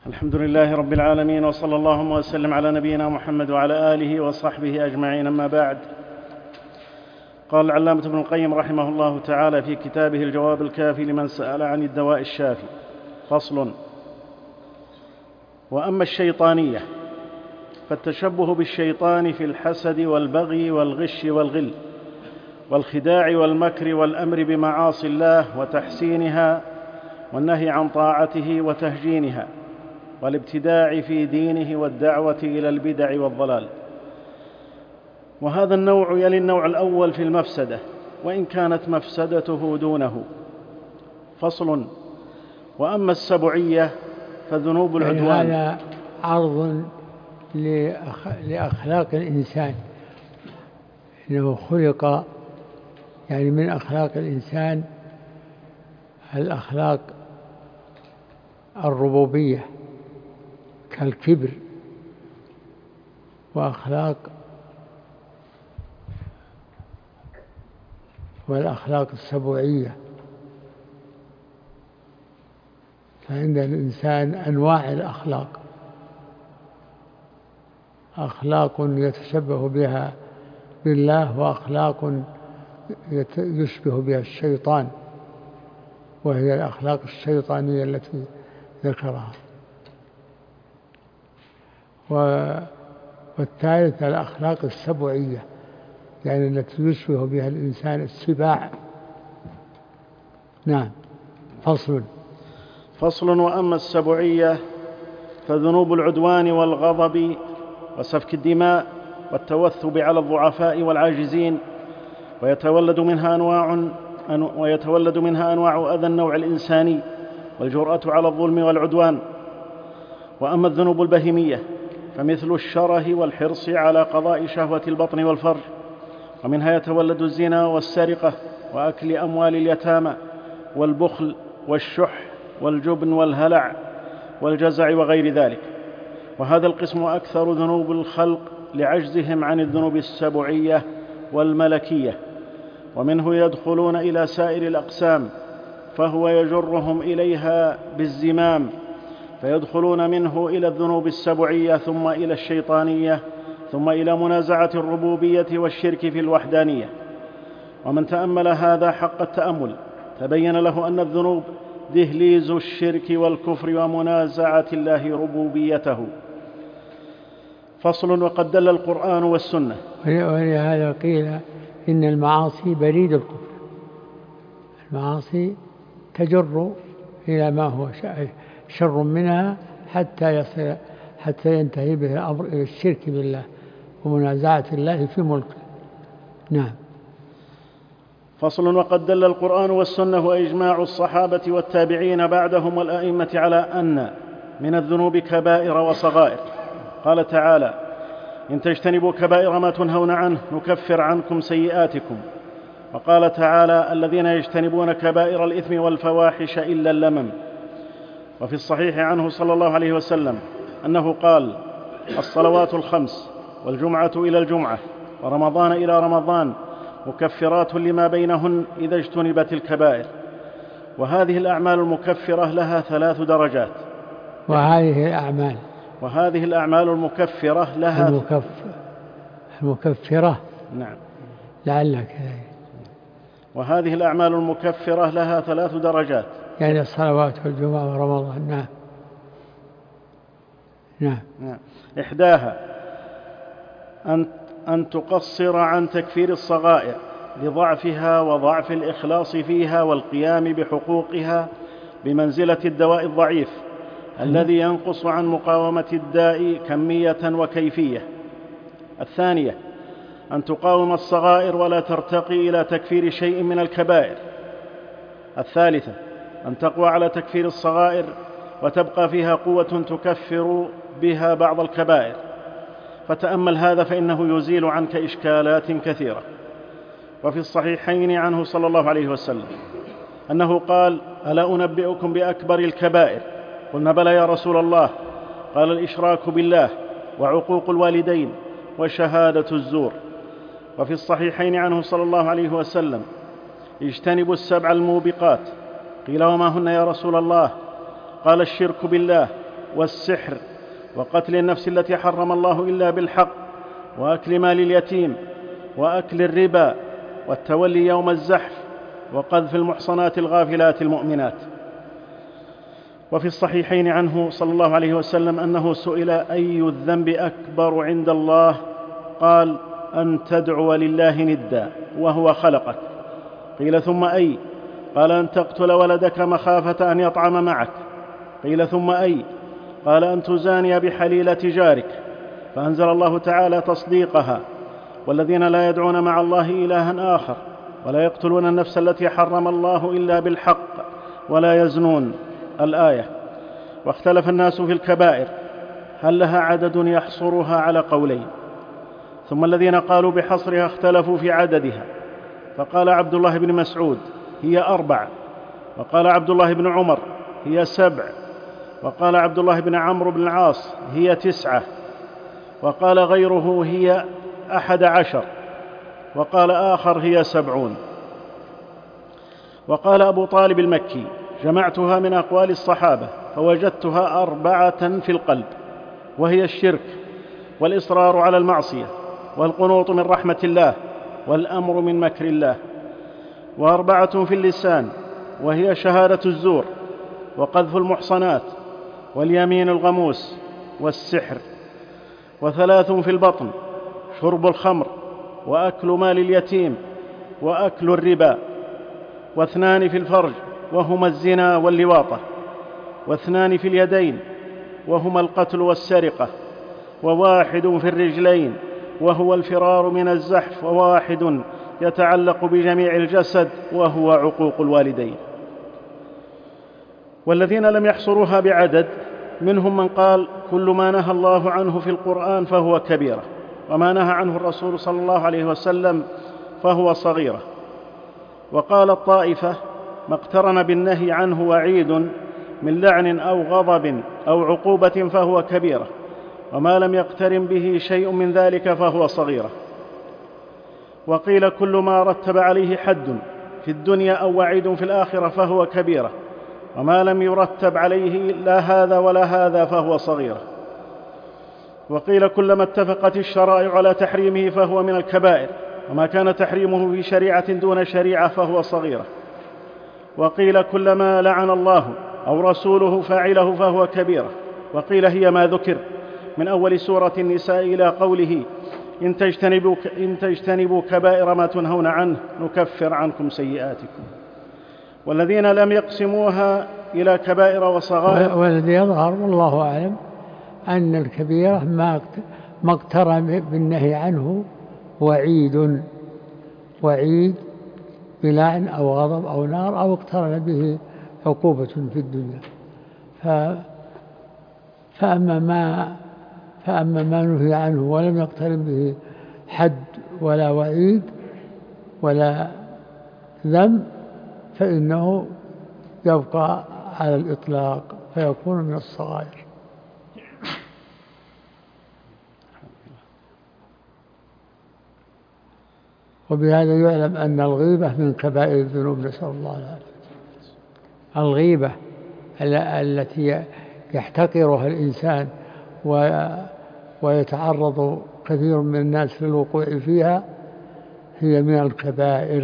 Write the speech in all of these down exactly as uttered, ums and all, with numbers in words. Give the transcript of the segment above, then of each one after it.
الحمد لله رب العالمين، وصلى اللهم وسلم على نبينا محمد وعلى آله وصحبه أجمعين، أما بعد. قال العلامة ابن القيم رحمه الله تعالى في كتابه الجواب الكافي لمن سأل عن الدواء الشافي: فصل. وأما الشيطانية فالتشبه بالشيطان في الحسد والبغي والغش والغل والخداع والمكر والأمر بمعاصي الله وتحسينها والنهي عن طاعته وتهجينها والابتداع في دينه والدعوة إلى البدع والضلال. وهذا النوع يلي النوع الأول في المفسدة، وإن كانت مفسدته دونه. فصل. وأما السبعية فذنوب العدوان. يعني هذا عرض لأخلاق الإنسان، إنه خلق يعني من أخلاق الإنسان الأخلاق الربوبية كالكبر، وأخلاق والأخلاق السبوعية. فعند الإنسان أنواع الأخلاق، أخلاق يتشبه بها بالله، وأخلاق يشبه بها الشيطان، وهي الأخلاق الشيطانية التي ذكرها. والثالث الأخلاق السبوعية، يعني التي يشبه بها الإنسان السباع. نعم. فصل. فصل. وأما السبوعية فذنوب العدوان والغضب وسفك الدماء والتوثب على الضعفاء والعاجزين، ويتولد منها أنواع ويتولد منها أنواع أذى النوع الإنساني والجرأة على الظلم والعدوان. وأما الذنوب البهيمية فمثل الشره والحرص على قضاء شهوة البطن والفرج، ومنها يتولد الزنا والسرقة وأكل أموال اليتامى والبخل والشح والجبن والهلع والجزع وغير ذلك. وهذا القسم أكثر ذنوب الخلق لعجزهم عن الذنوب السبعية والملكية، ومنه يدخلون إلى سائر الأقسام، فهو يجرهم إليها بالزمام، فيدخلون منه إلى الذنوب السبعية، ثم إلى الشيطانية، ثم إلى منازعة الربوبية والشرك في الوحدانية. ومن تأمل هذا حق التأمل تبين له أن الذنوب دهليز الشرك والكفر ومنازعة الله ربوبيته. فصل. وقد دل القرآن والسنة. ولهذا قيل إن المعاصي بريد الكفر، المعاصي تجر إلى ما هو شر منها حتى يصل حتى ينتهي به الأمر إلى الشرك بالله ومنازعة الله في ملكه. نعم. فصل. وقد دل القرآن والسنة وإجماع الصحابة والتابعين بعدهم والأئمة على أن من الذنوب كبائر وصغائر. قال تعالى: إن تجتنبوا كبائر ما تنهون عنه نكفر عنكم سيئاتكم. وقال تعالى: الذين يجتنبون كبائر الإثم والفواحش إلا اللمم. وفي الصحيح عنه صلى الله عليه وسلم أنه قال: الصلوات الخمس والجمعة إلى الجمعة ورمضان إلى رمضان مكفرات لما بينهن إذا اجتنبت الكبائر. وهذه الأعمال المكفرة لها ثلاث درجات. وهذه الأعمال وهذه الأعمال المكفرة لها المكف... المكفرة نعم لعلك وهذه الأعمال المكفرة لها ثلاث درجات، يعني الصلوات والجمعة ورمضان. نعم. نعم. نعم. إحداها أن أن تقصر عن تكفير الصغائر لضعفها وضعف الإخلاص فيها والقيام بحقوقها بمنزلة الدواء الضعيف الذي ينقص عن مقاومة الداء كمية وكيفية. الثانية أن تقاوم الصغائر ولا ترتقي إلى تكفير شيء من الكبائر. الثالثة أن تقوى على تكفير الصغائر وتبقى فيها قوة تكفر بها بعض الكبائر. فتأمل هذا فإنه يزيل عنك إشكالات كثيرة. وفي الصحيحين عنه صلى الله عليه وسلم أنه قال: ألا أنبئكم بأكبر الكبائر؟ قلنا: بلى يا رسول الله. قال: الإشراك بالله وعقوق الوالدين وشهادة الزور. وفي الصحيحين عنه صلى الله عليه وسلم: اجتنبوا السبع الموبقات. قيل: وما هن يا رسول الله؟ قال: الشرك بالله والسحر وقتل النفس التي حرم الله إلا بالحق وأكل مال اليتيم وأكل الربا والتولي يوم الزحف وقذف المحصنات الغافلات المؤمنات. وفي الصحيحين عنه صلى الله عليه وسلم أنه سئل: أي الذنب أكبر عند الله؟ قال: أن تدعو لله ندا وهو خلقك. قيل: ثم أي؟ قال: أن تقتل ولدك مخافة أن يطعم معك. قيل: ثم أي؟ قال: أن تزاني بحليلة جارك. فأنزل الله تعالى تصديقها: والذين لا يدعون مع الله إلها آخر ولا يقتلون النفس التي حرم الله إلا بالحق ولا يزنون. الآية. واختلف الناس في الكبائر هل لها عدد يحصرها على قولين، ثم الذين قالوا بحصرها اختلفوا في عددها، فقال عبد الله بن مسعود: هي أربع، وقال عبد الله بن عمر: هي سبع، وقال عبد الله بن عمرو بن العاص: هي تسعة، وقال غيره: هي أحد عشر، وقال آخر: هي سبعون. وقال أبو طالب المكي: جمعتها من أقوال الصحابة فوجدتها أربعة في القلب، وهي الشرك والإصرار على المعصية والقنوط من رحمة الله والأمر من مكر الله، وأربعة في اللسان وهي شهادة الزور وقذف المحصنات واليمين الغموس والسحر، وثلاث في البطن: شرب الخمر وأكل مال اليتيم وأكل الربا، واثنان في الفرج وهما الزنا واللواطة، واثنان في اليدين وهما القتل والسرقة، وواحد في الرجلين وهو الفرار من الزحف، وواحد يتعلق بجميع الجسد وهو عقوق الوالدين. والذين لم يحصروها بعدد منهم من قال: كل ما نهى الله عنه في القرآن فهو كبيرة، وما نهى عنه الرسول صلى الله عليه وسلم فهو صغيرة. وقال الطائفة: ما اقترن بالنهي عنه وعيد من لعن أو غضب أو عقوبة فهو كبيرة، وما لم يقترن به شيء من ذلك فهو صغيرة. وقيل: كل ما رتب عليه حد في الدنيا أو وعيد في الآخرة فهو كبيرة، وما لم يرتب عليه لا هذا ولا هذا فهو صغيرة. وقيل: كلما اتفقت الشرائع على تحريمه فهو من الكبائر، وما كان تحريمه في شريعة دون شريعة فهو صغيرة. وقيل: كلما لعن الله أو رسوله فاعله فهو كبيرة. وقيل: هي ما ذكر من أول سورة النساء إلى قوله: إن تجتنبوا, إن تجتنبوا كبائر ما تنهون عنه نكفر عنكم سيئاتكم. والذين لم يقسموها إلى كبائر وصغائر، والذي يظهر والله أعلم أن الكبيرة ما اقترن بالنهي عنه وعيد وعيد بلعن أو غضب أو نار، أو اقترن به عقوبة في الدنيا. ف... فأما ما فأما ما نهي عنه ولم يقترن به حد ولا وعيد ولا ذنب فإنه يبقى على الإطلاق فيكون من الصغائر. وبهذا يعلم أن الغيبة من كبائر الذنوب، نسأل الله العافية. الغيبة التي يحتقرها الإنسان ويتعرض كثير من الناس للوقوع فيها هي من الكبائر،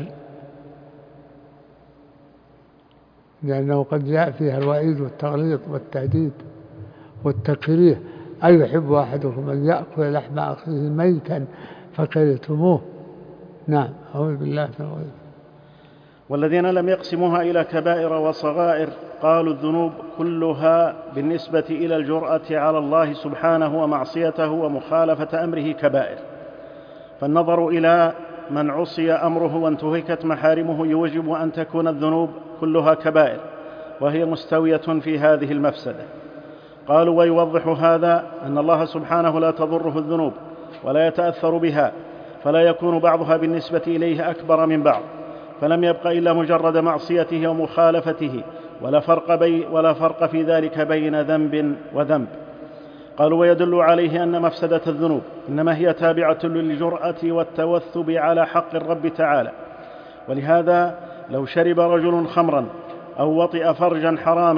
لأنه قد جاء فيها الوعيد والتغليظ والتهديد والتكريه: أيحب أحدكم أن يأكل لحم أخيه ميتا فكرهتموه. نعم، أعوذ بالله من الغيب. والذين لم يقسموها إلى كبائر وصغائر قالوا الذنوب كلها بالنسبة إلى الجرأة على الله سبحانه ومعصيته ومخالفة أمره كبائر، فالنظر إلى من عصي أمره وانتهكت محارمه يوجب أن تكون الذنوب كلها كبائر، وهي مستوية في هذه المفسدة. قالوا: ويوضح هذا أن الله سبحانه لا تضره الذنوب ولا يتأثر بها، فلا يكون بعضها بالنسبة إليه أكبر من بعض، فلم يبق إلا مجرد معصيته ومخالفته، ولا فرق, بي ولا فرق في ذلك بين ذنب وذنب. قالوا: ويدل عليه أن مفسدة الذنوب إنما هي تابعة للجرأة والتوثب على حق الرب تعالى. ولهذا لو شرب رجل خمرا أو وطئ فرجا حراما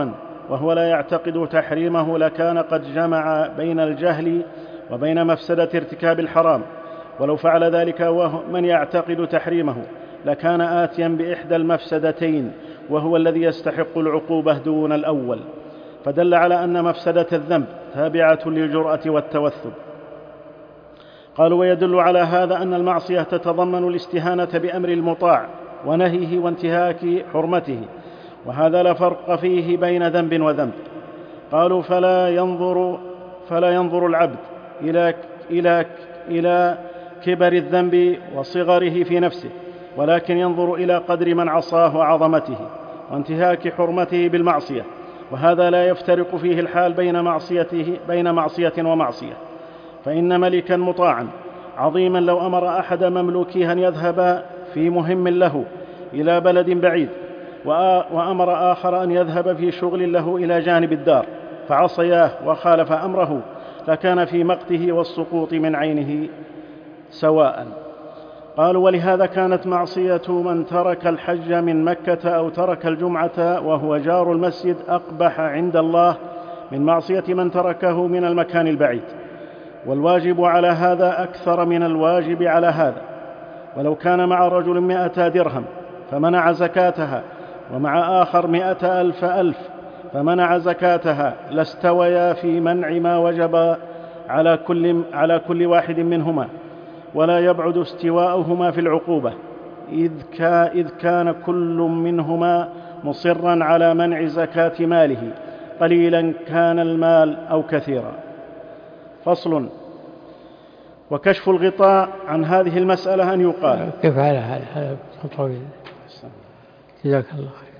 وهو لا يعتقد تحريمه لكان قد جمع بين الجهل وبين مفسدة ارتكاب الحرام، ولو فعل ذلك وهو من يعتقد تحريمه لكان آتيا بإحدى المفسدتين، وهو الذي يستحق العقوبة دون الأول، فدل على أن مفسدة الذنب تابعة للجرأة والتوثب. قالوا: ويدل على هذا أن المعصية تتضمن الاستهانة بأمر المطاع ونهيه وانتهاك حرمته، وهذا لا فرق فيه بين ذنب وذنب. قالوا: فلا ينظر فلا ينظر العبد إلى إلى إلى كبر الذنب وصغره في نفسه، ولكن ينظر إلى قدر من عصاه وعظمته وانتهاك حرمته بالمعصية، وهذا لا يفترق فيه الحال بين معصيته بين معصية ومعصية. فإن ملكا مطاعا عظيما لو أمر أحد مملوكيه أن يذهب في مهم له إلى بلد بعيد، وأمر آخر أن يذهب في شغل له إلى جانب الدار، فعصياه وخالف أمره، لكان في مقته والسقوط من عينه سواء. قالوا: ولهذا كانت معصية من ترك الحج من مكة أو ترك الجمعة وهو جار المسجد أقبح عند الله من معصية من تركه من المكان البعيد، والواجب على هذا أكثر من الواجب على هذا. ولو كان مع رجل مائة درهم فمنع زكاتها، ومع آخر مائة ألف ألف فمنع زكاتها، لاستويا في منع ما وجب على كل, على كل واحد منهما، ولا يبعد استواؤهما في العقوبة، إذ كان كل منهما مصرا على منع زكاة ماله، قليلا كان المال أو كثيرا. فصل. وكشف الغطاء عن هذه المسألة أن يقال: كيف على هذا طويل؟ جزاك الله خير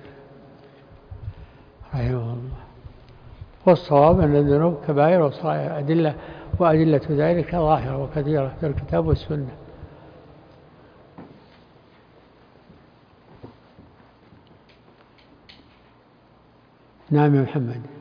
رحمه الله. والصواب أن الذنوب كبائر وصغائر، أدلة وأدلة ذلك ظاهرة وكثيرة في الكتاب والسنة. نعم يا محمد.